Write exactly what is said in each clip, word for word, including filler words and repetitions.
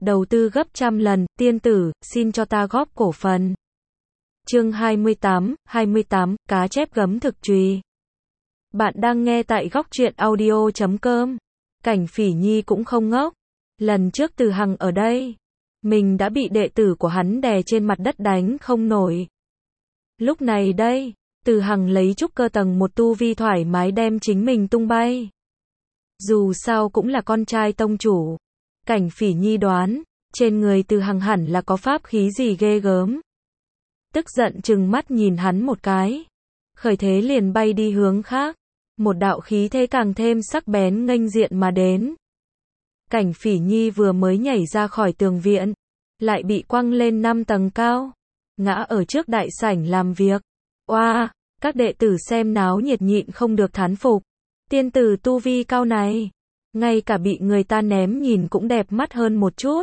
đầu tư gấp trăm lần, tiên tử, xin cho ta góp cổ phần. Chương hai mươi tám, hai mươi tám, cá chép gấm thực chùy. Bạn đang nghe tại góc truyện audio chấm com. Cảnh Phỉ Nhi cũng không ngốc. Lần trước Từ Hằng ở đây, mình đã bị đệ tử của hắn đè trên mặt đất đánh không nổi. Lúc này đây, Từ Hằng lấy trúc cơ tầng một tu vi thoải mái đem chính mình tung bay. Dù sao cũng là con trai tông chủ. Cảnh Phỉ Nhi đoán, trên người Từ Hằng hẳn là có pháp khí gì ghê gớm. Tức giận trừng mắt nhìn hắn một cái. Khởi thế liền bay đi hướng khác. Một đạo khí thế càng thêm sắc bén nghênh diện mà đến. Cảnh Phỉ Nhi vừa mới nhảy ra khỏi tường viện, lại bị quăng lên năm tầng cao, ngã ở trước đại sảnh làm việc. Oa, wow, các đệ tử xem náo nhiệt nhịn không được thán phục. Tiên tử tu vi cao này, ngay cả bị người ta ném nhìn cũng đẹp mắt hơn một chút.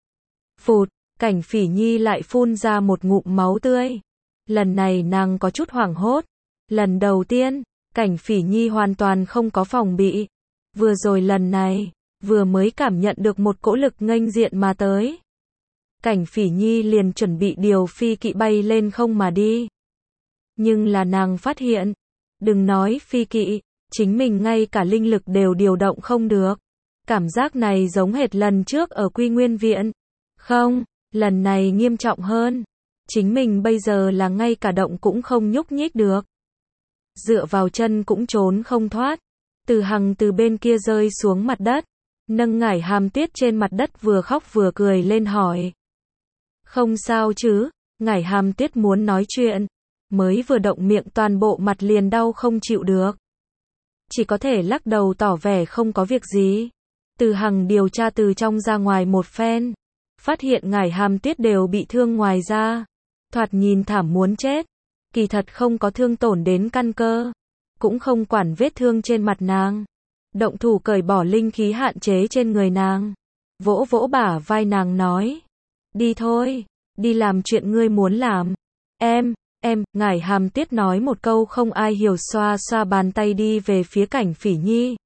Phụt, Cảnh Phỉ Nhi lại phun ra một ngụm máu tươi. Lần này nàng có chút hoảng hốt. Lần đầu tiên, Cảnh Phỉ Nhi hoàn toàn không có phòng bị. Vừa rồi lần này, vừa mới cảm nhận được một cỗ lực nghênh diện mà tới. Cảnh Phỉ Nhi liền chuẩn bị điều phi kỵ bay lên không mà đi. Nhưng là nàng phát hiện, đừng nói phi kỵ, chính mình ngay cả linh lực đều điều động không được. Cảm giác này giống hệt lần trước ở Quy Nguyên Viện. Không, lần này nghiêm trọng hơn. Chính mình bây giờ là ngay cả động cũng không nhúc nhích được. Dựa vào chân cũng trốn không thoát. Từ Hằng từ bên kia rơi xuống mặt đất, nâng Ngải Hàm Tuyết trên mặt đất vừa khóc vừa cười lên hỏi. Không sao chứ? Ngải Hàm Tuyết muốn nói chuyện, mới vừa động miệng toàn bộ mặt liền đau không chịu được. Chỉ có thể lắc đầu tỏ vẻ không có việc gì. Từ Hằng điều tra từ trong ra ngoài một phen, phát hiện Ngải Hàm Tuyết đều bị thương ngoài da, thoạt nhìn thảm muốn chết. Kỳ thật không có thương tổn đến căn cơ, cũng không quản vết thương trên mặt nàng. Động thủ cởi bỏ linh khí hạn chế trên người nàng, vỗ vỗ bả vai nàng nói. Đi thôi, đi làm chuyện ngươi muốn làm. Em, em, Ngải Hàm Tuyết nói một câu không ai hiểu, xoa xoa bàn tay đi về phía Cảnh Phỉ Nhi.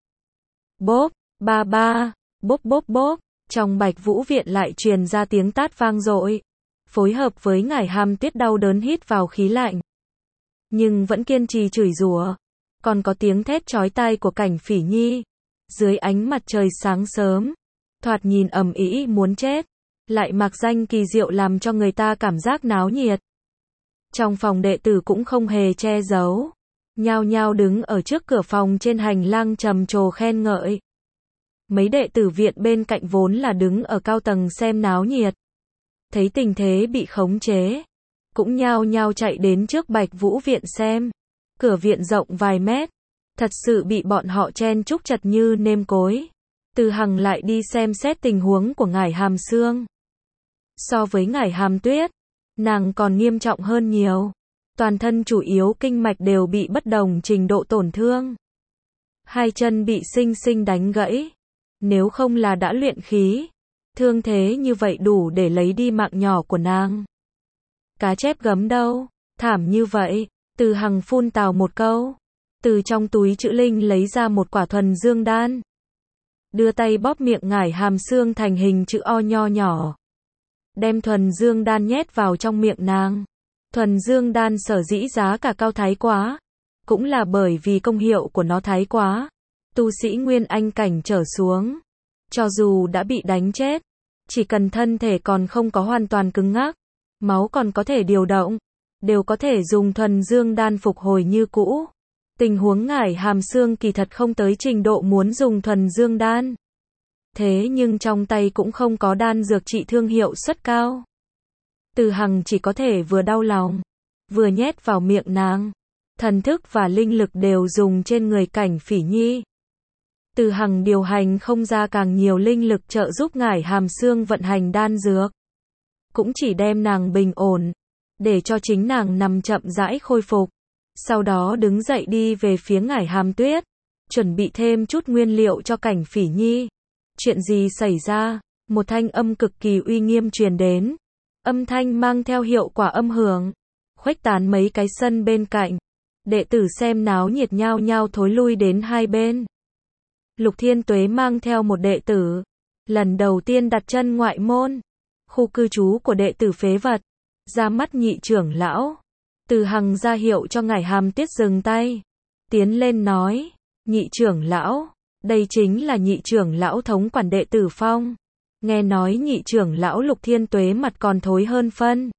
Bốp, ba ba, bốp bốp bốp, trong Bạch Vũ Viện lại truyền ra tiếng tát vang dội. Phối hợp với Ngải Hàm Tuyết đau đớn hít vào khí lạnh, nhưng vẫn kiên trì chửi rủa. Còn có tiếng thét chói tai của Cảnh Phỉ Nhi. Dưới ánh mặt trời sáng sớm, thoạt nhìn ầm ĩ muốn chết, lại mặc danh kỳ diệu làm cho người ta cảm giác náo nhiệt. Trong phòng đệ tử cũng không hề che giấu, nhao nhao đứng ở trước cửa phòng trên hành lang trầm trồ khen ngợi. Mấy đệ tử viện bên cạnh vốn là đứng ở cao tầng xem náo nhiệt, thấy tình thế bị khống chế, cũng nhao nhao chạy đến trước Bạch Vũ Viện xem. Cửa viện rộng vài mét, thật sự bị bọn họ chen chúc chật như nêm cối. Từ Hằng lại đi xem xét tình huống của Ngải Hàm Sương. So với Ngải Hàm Tuyết, nàng còn nghiêm trọng hơn nhiều. Toàn thân chủ yếu kinh mạch đều bị bất đồng trình độ tổn thương. Hai chân bị sinh sinh đánh gãy. Nếu không là đã luyện khí, thương thế như vậy đủ để lấy đi mạng nhỏ của nàng. Cá chép gấm đâu? Thảm như vậy. Từ Hằng phun tào một câu, từ trong túi trữ linh lấy ra một quả thuần dương đan, đưa tay bóp miệng Ngải Hàm Sương thành hình chữ O nho nhỏ, đem thuần dương đan nhét vào trong miệng nàng. Thuần dương đan sở dĩ giá cả cao thái quá, cũng là bởi vì công hiệu của nó thái quá. Tu sĩ Nguyên Anh cảnh trở xuống, cho dù đã bị đánh chết, chỉ cần thân thể còn không có hoàn toàn cứng ngắc, máu còn có thể điều động, đều có thể dùng thuần dương đan phục hồi như cũ. Tình huống Ngải Hàm Sương kỳ thật không tới trình độ muốn dùng thuần dương đan. Thế nhưng trong tay cũng không có đan dược trị thương hiệu suất cao. Từ Hằng chỉ có thể vừa đau lòng, vừa nhét vào miệng nàng. Thần thức và linh lực đều dùng trên người Cảnh Phỉ Nhi. Từ Hằng điều hành không ra càng nhiều linh lực trợ giúp Ngải Hàm Sương vận hành đan dược. Cũng chỉ đem nàng bình ổn, để cho chính nàng nằm chậm rãi khôi phục. Sau đó đứng dậy đi về phía Ngải Hàm Tuyết, chuẩn bị thêm chút nguyên liệu cho Cảnh Phỉ Nhi. Chuyện gì xảy ra? Một thanh âm cực kỳ uy nghiêm truyền đến. Âm thanh mang theo hiệu quả âm hưởng, khuếch tán mấy cái sân bên cạnh. Đệ tử xem náo nhiệt nhao nhao thối lui đến hai bên. Lục Thiên Tuế mang theo một đệ tử, lần đầu tiên đặt chân ngoại môn, khu cư trú của đệ tử phế vật, ra mắt nhị trưởng lão. Từ Hằng ra hiệu cho Ngải Hàm Tiết dừng tay, tiến lên nói, nhị trưởng lão, đây chính là nhị trưởng lão thống quản đệ tử Phong. Nghe nói nhị trưởng lão Lục Thiên Tuế mặt còn thối hơn phân.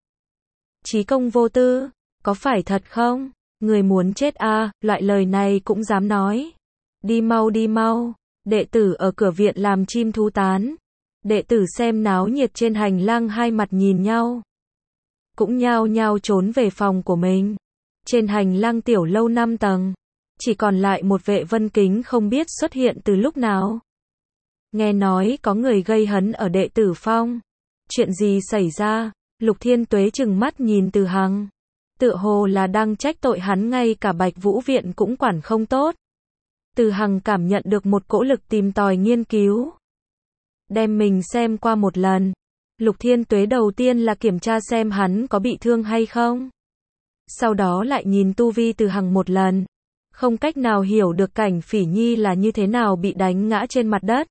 Chí công vô tư, có phải thật không? Người muốn chết à, loại lời này cũng dám nói. Đi mau đi mau, đệ tử ở cửa viện làm chim thú tán. Đệ tử xem náo nhiệt trên hành lang hai mặt nhìn nhau, cũng nhao nhao trốn về phòng của mình. Trên hành lang tiểu lâu năm tầng, chỉ còn lại một vệ vân kính không biết xuất hiện từ lúc nào. Nghe nói có người gây hấn ở đệ tử Phong. Chuyện gì xảy ra? Lục Thiên Tuế trừng mắt nhìn Từ Hằng, tựa hồ là đang trách tội hắn ngay cả Bạch Vũ Viện cũng quản không tốt. Từ Hằng cảm nhận được một cỗ lực tìm tòi nghiên cứu, đem mình xem qua một lần. Lục Thiên Tuế đầu tiên là kiểm tra xem hắn có bị thương hay không, sau đó lại nhìn tu vi Từ Hằng một lần, không cách nào hiểu được Cảnh Phỉ Nhi là như thế nào bị đánh ngã trên mặt đất.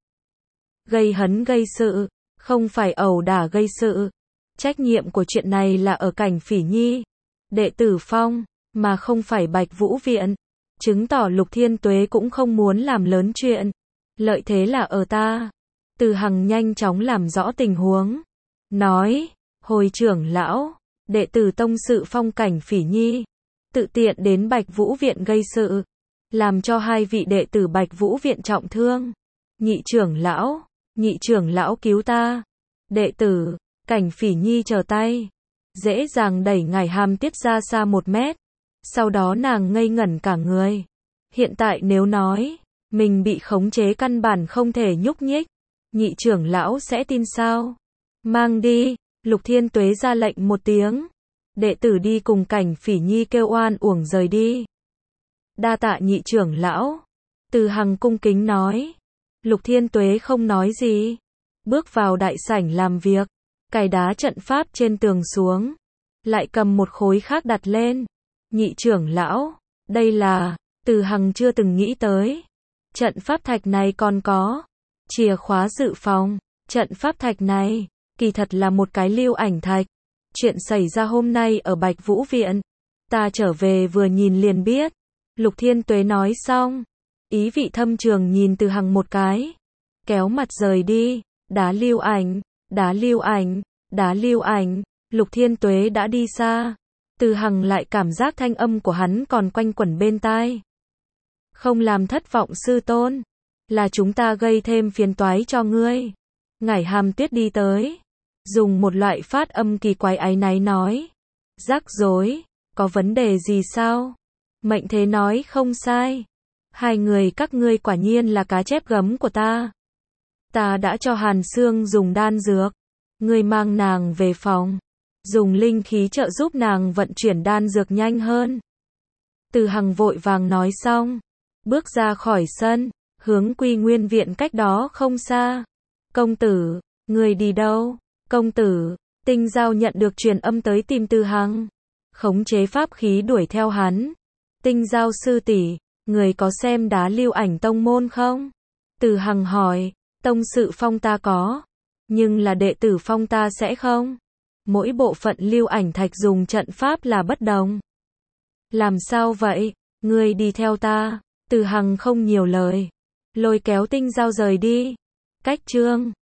Gây hấn gây sự, không phải ẩu đả gây sự. Trách nhiệm của chuyện này là ở Cảnh Phỉ Nhi, đệ tử Phong, mà không phải Bạch Vũ Viện. Chứng tỏ Lục Thiên Tuế cũng không muốn làm lớn chuyện. Lợi thế là ở ta. Từ Hằng nhanh chóng làm rõ tình huống, nói, hồi trưởng lão, đệ tử tông sự Phong Cảnh Phỉ Nhi, tự tiện đến Bạch Vũ Viện gây sự, làm cho hai vị đệ tử Bạch Vũ Viện trọng thương. Nhị trưởng lão, nhị trưởng lão cứu ta. Đệ tử Cảnh Phỉ Nhi trở tay, dễ dàng đẩy Ngải Hàm Tiết ra xa một mét. Sau đó nàng ngây ngẩn cả người. Hiện tại nếu nói mình bị khống chế căn bản không thể nhúc nhích, nhị trưởng lão sẽ tin sao? Mang đi. Lục Thiên Tuế ra lệnh một tiếng, đệ tử đi cùng Cảnh Phỉ Nhi kêu oan uổng rời đi. Đa tạ nhị trưởng lão. Từ Hằng cung kính nói. Lục Thiên Tuế không nói gì, bước vào đại sảnh làm việc, cài đá trận pháp trên tường xuống, lại cầm một khối khác đặt lên. Nhị trưởng lão, đây là, Từ Hằng chưa từng nghĩ tới. Trận pháp thạch này còn có chìa khóa dự phòng. Trận pháp thạch này, kỳ thật là một cái lưu ảnh thạch. Chuyện xảy ra hôm nay ở Bạch Vũ Viện, ta trở về vừa nhìn liền biết. Lục Thiên Tuế nói xong, ý vị thâm trường nhìn Từ Hằng một cái, kéo mặt rời đi. Đá lưu ảnh, đá lưu ảnh, đá lưu ảnh. Lục Thiên Tuế đã đi xa. Từ Hằng lại cảm giác thanh âm của hắn còn quanh quẩn bên tai. Không làm thất vọng sư tôn, là chúng ta gây thêm phiền toái cho ngươi. Ngải Hàm Tiết đi tới, dùng một loại phát âm kỳ quái áy náy nói. Rắc rối, có vấn đề gì sao? Mệnh thế nói không sai. Hai người các ngươi quả nhiên là cá chép gấm của ta. Ta đã cho Hàn Sương dùng đan dược. Ngươi mang nàng về phòng, dùng linh khí trợ giúp nàng vận chuyển đan dược nhanh hơn. Từ Hằng vội vàng nói xong, bước ra khỏi sân, hướng Quy Nguyên Viện cách đó không xa. Công tử, người đi đâu? Công tử, Tinh Giao nhận được truyền âm tới tìm Từ Hằng, khống chế pháp khí đuổi theo hắn. Tinh Giao sư tỷ, người có xem đá lưu ảnh tông môn không? Từ Hằng hỏi. Tông sự Phong ta có, nhưng là đệ tử Phong ta sẽ không. Mỗi bộ phận lưu ảnh thạch dùng trận pháp là bất đồng. Làm sao vậy? Ngươi đi theo ta. Từ Hằng không nhiều lời, lôi kéo Tinh Giao rời đi. Cách chương